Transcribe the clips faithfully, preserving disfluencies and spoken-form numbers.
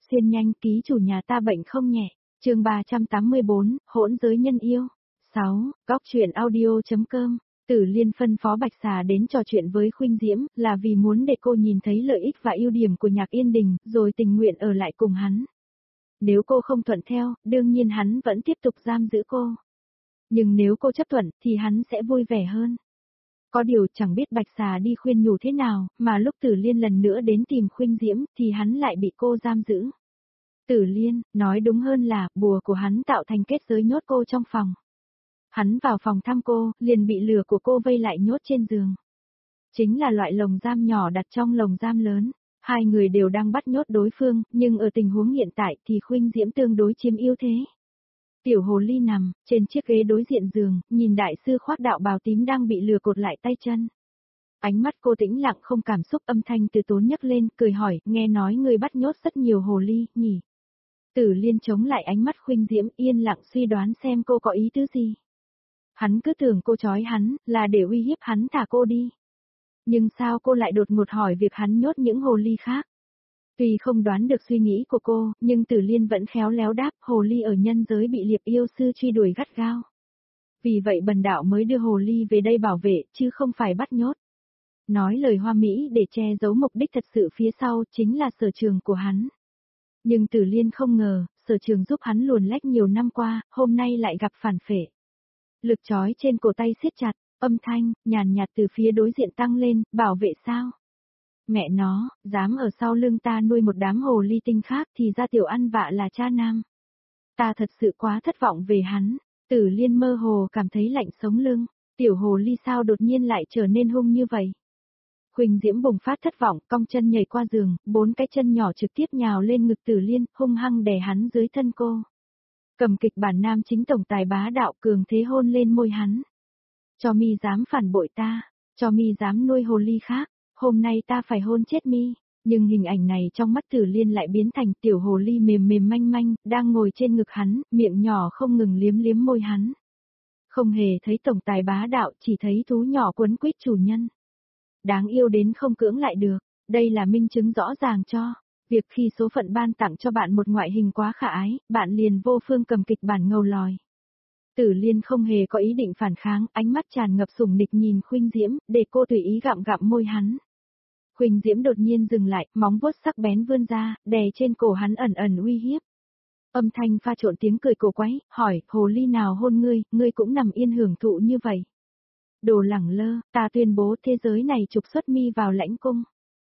Xuyên nhanh, ký chủ nhà ta bệnh không nhẹ. Chương ba trăm tám mươi bốn, hỗn giới nhân yêu. sáu, góc truyện audio.com. Tử Liên phân phó Bạch Xà đến trò chuyện với Khuynh Diễm, là vì muốn để cô nhìn thấy lợi ích và ưu điểm của Nhạc Yên Đình, rồi tình nguyện ở lại cùng hắn. Nếu cô không thuận theo, đương nhiên hắn vẫn tiếp tục giam giữ cô. Nhưng nếu cô chấp thuận, thì hắn sẽ vui vẻ hơn. Có điều chẳng biết Bạch Xà đi khuyên nhủ thế nào, mà lúc Tử Liên lần nữa đến tìm Khuynh Diễm, thì hắn lại bị cô giam giữ. Tử Liên, nói đúng hơn là, bùa của hắn tạo thành kết giới nhốt cô trong phòng. Hắn vào phòng thăm cô, liền bị lửa của cô vây lại nhốt trên giường. Chính là loại lồng giam nhỏ đặt trong lồng giam lớn. Hai người đều đang bắt nhốt đối phương, nhưng ở tình huống hiện tại thì Khuynh Diễm tương đối chiếm ưu thế. Tiểu hồ ly nằm, trên chiếc ghế đối diện giường, nhìn đại sư khoác đạo bào tím đang bị lừa cột lại tay chân. Ánh mắt cô tĩnh lặng không cảm xúc, âm thanh từ tốn nhấc lên, cười hỏi, nghe nói người bắt nhốt rất nhiều hồ ly, nhỉ? Tử Liên chống lại ánh mắt Khuynh Diễm, yên lặng suy đoán xem cô có ý tứ gì. Hắn cứ tưởng cô trói hắn, là để uy hiếp hắn thả cô đi. Nhưng sao cô lại đột ngột hỏi việc hắn nhốt những hồ ly khác? Tuy không đoán được suy nghĩ của cô, nhưng Tử Liên vẫn khéo léo đáp, hồ ly ở nhân giới bị liệp yêu sư truy đuổi gắt gao. Vì vậy bần đạo mới đưa hồ ly về đây bảo vệ, chứ không phải bắt nhốt. Nói lời hoa mỹ để che giấu mục đích thật sự phía sau chính là sở trường của hắn. Nhưng Tử Liên không ngờ, sở trường giúp hắn luồn lách nhiều năm qua, hôm nay lại gặp phản phệ. Lực trói trên cổ tay siết chặt, âm thanh, nhàn nhạt từ phía đối diện tăng lên, bảo vệ sao? Mẹ nó, dám ở sau lưng ta nuôi một đám hồ ly tinh khác thì ra tiểu ăn vạ là cha nam. Ta thật sự quá thất vọng về hắn. Tử Liên mơ hồ cảm thấy lạnh sống lưng, tiểu hồ ly sao đột nhiên lại trở nên hung như vậy. Khuynh Diễm bùng phát thất vọng, cong chân nhảy qua giường, bốn cái chân nhỏ trực tiếp nhào lên ngực Tử Liên, hung hăng đè hắn dưới thân cô. Cầm kịch bản nam chính tổng tài bá đạo cường thế hôn lên môi hắn. Cho mi dám phản bội ta, cho mi dám nuôi hồ ly khác, hôm nay ta phải hôn chết mi. Nhưng hình ảnh này trong mắt Tử Liên lại biến thành tiểu hồ ly mềm mềm manh manh, đang ngồi trên ngực hắn, miệng nhỏ không ngừng liếm liếm môi hắn. Không hề thấy tổng tài bá đạo, chỉ thấy thú nhỏ quấn quýt chủ nhân. Đáng yêu đến không cưỡng lại được, đây là minh chứng rõ ràng cho việc khi số phận ban tặng cho bạn một ngoại hình quá khả ái, bạn liền vô phương cầm kịch bản ngầu lòi. Tử Liên không hề có ý định phản kháng, ánh mắt tràn ngập sủng nịch nhìn Khuynh Diễm, để cô tùy ý gặm gặm môi hắn. Khuynh Diễm đột nhiên dừng lại, móng vuốt sắc bén vươn ra, đè trên cổ hắn ẩn ẩn uy hiếp. Âm thanh pha trộn tiếng cười cổ quái, hỏi, hồ ly nào hôn ngươi, ngươi cũng nằm yên hưởng thụ như vậy. Đồ lẳng lơ, ta tuyên bố thế giới này trục xuất mi vào lãnh cung.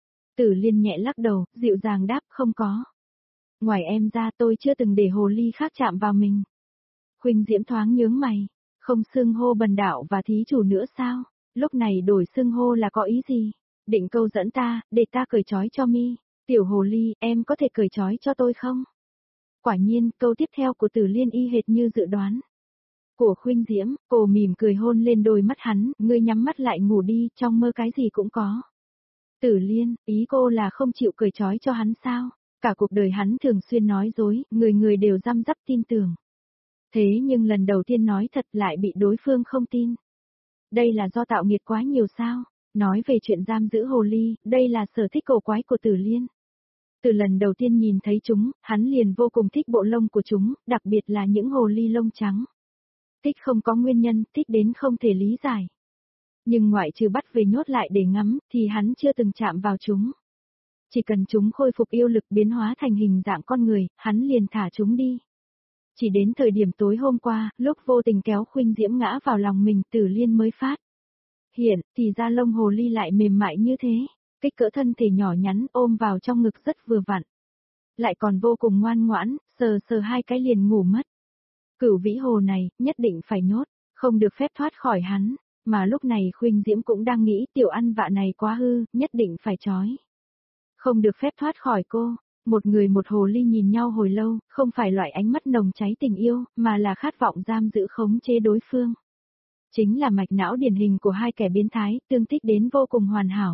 Tử Liên nhẹ lắc đầu, dịu dàng đáp, không có. Ngoài em ra tôi chưa từng để hồ ly khác chạm vào mình. Khuynh Diễm thoáng nhướng mày, không xưng hô bần đạo và thí chủ nữa sao? Lúc này đổi xưng hô là có ý gì? Định câu dẫn ta, để ta cởi trói cho mi. Tiểu hồ ly, em có thể cởi trói cho tôi không? Quả nhiên, câu tiếp theo của Tử Liên y hệt như dự đoán. Của Khuynh Diễm, cô mỉm cười hôn lên đôi mắt hắn, ngươi nhắm mắt lại ngủ đi, trong mơ cái gì cũng có. Tử Liên, ý cô là không chịu cởi trói cho hắn sao? Cả cuộc đời hắn thường xuyên nói dối, người người đều răm rắp tin tưởng. Thế nhưng lần đầu tiên nói thật lại bị đối phương không tin. Đây là do tạo nghiệt quá nhiều sao? Nói về chuyện giam giữ hồ ly, đây là sở thích cổ quái của Tử Liên. Từ lần đầu tiên nhìn thấy chúng, hắn liền vô cùng thích bộ lông của chúng, đặc biệt là những hồ ly lông trắng. Thích không có nguyên nhân, thích đến không thể lý giải. Nhưng ngoại trừ bắt về nhốt lại để ngắm, thì hắn chưa từng chạm vào chúng. Chỉ cần chúng khôi phục yêu lực biến hóa thành hình dạng con người, hắn liền thả chúng đi. Chỉ đến thời điểm tối hôm qua, lúc vô tình kéo Khuynh Diễm ngã vào lòng mình, Tử Liên mới phát hiện, thì ra lông hồ ly lại mềm mại như thế, kích cỡ thân thể nhỏ nhắn ôm vào trong ngực rất vừa vặn. Lại còn vô cùng ngoan ngoãn, sờ sờ hai cái liền ngủ mất. Cửu vĩ hồ này, nhất định phải nhốt, không được phép thoát khỏi hắn, mà lúc này Khuynh Diễm cũng đang nghĩ tiểu ăn vạ này quá hư, nhất định phải trói. Không được phép thoát khỏi cô. Một người một hồ ly nhìn nhau hồi lâu, không phải loại ánh mắt nồng cháy tình yêu, mà là khát vọng giam giữ khống chế đối phương. Chính là mạch não điển hình của hai kẻ biến thái, tương thích đến vô cùng hoàn hảo.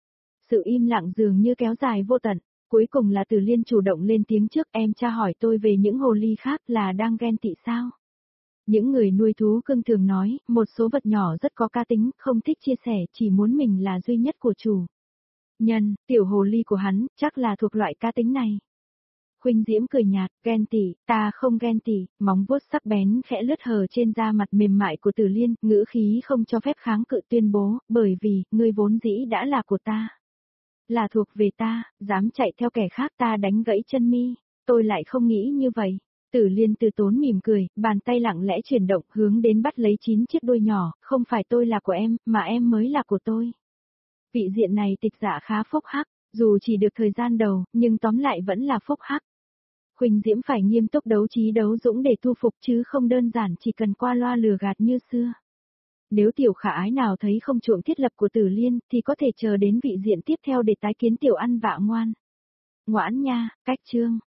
Sự im lặng dường như kéo dài vô tận, cuối cùng là Tử Liên chủ động lên tiếng trước, em tra hỏi tôi về những hồ ly khác là đang ghen tị sao? Những người nuôi thú cưng thường nói, một số vật nhỏ rất có cá tính, không thích chia sẻ, chỉ muốn mình là duy nhất của chủ nhân, tiểu hồ ly của hắn, chắc là thuộc loại cá tính này. Khuynh Diễm cười nhạt, ghen tị, ta không ghen tị, móng vuốt sắc bén khẽ lướt hờ trên da mặt mềm mại của Tử Liên, ngữ khí không cho phép kháng cự tuyên bố, bởi vì, ngươi vốn dĩ đã là của ta. Là thuộc về ta, dám chạy theo kẻ khác ta đánh gãy chân mi, tôi lại không nghĩ như vậy. Tử Liên từ tốn mỉm cười, bàn tay lặng lẽ chuyển động hướng đến bắt lấy chín chiếc đuôi nhỏ, không phải tôi là của em, mà em mới là của tôi. Vị diện này tịch dạ khá phúc hắc, dù chỉ được thời gian đầu, nhưng tóm lại vẫn là phúc hắc. Khuynh Diễm phải nghiêm túc đấu trí đấu dũng để thu phục chứ không đơn giản chỉ cần qua loa lừa gạt như xưa. Nếu tiểu khả ái nào thấy không chuộng thiết lập của Tử Liên thì có thể chờ đến vị diện tiếp theo để tái kiến tiểu ăn vạ ngoan. Ngoãn nha, cách chương.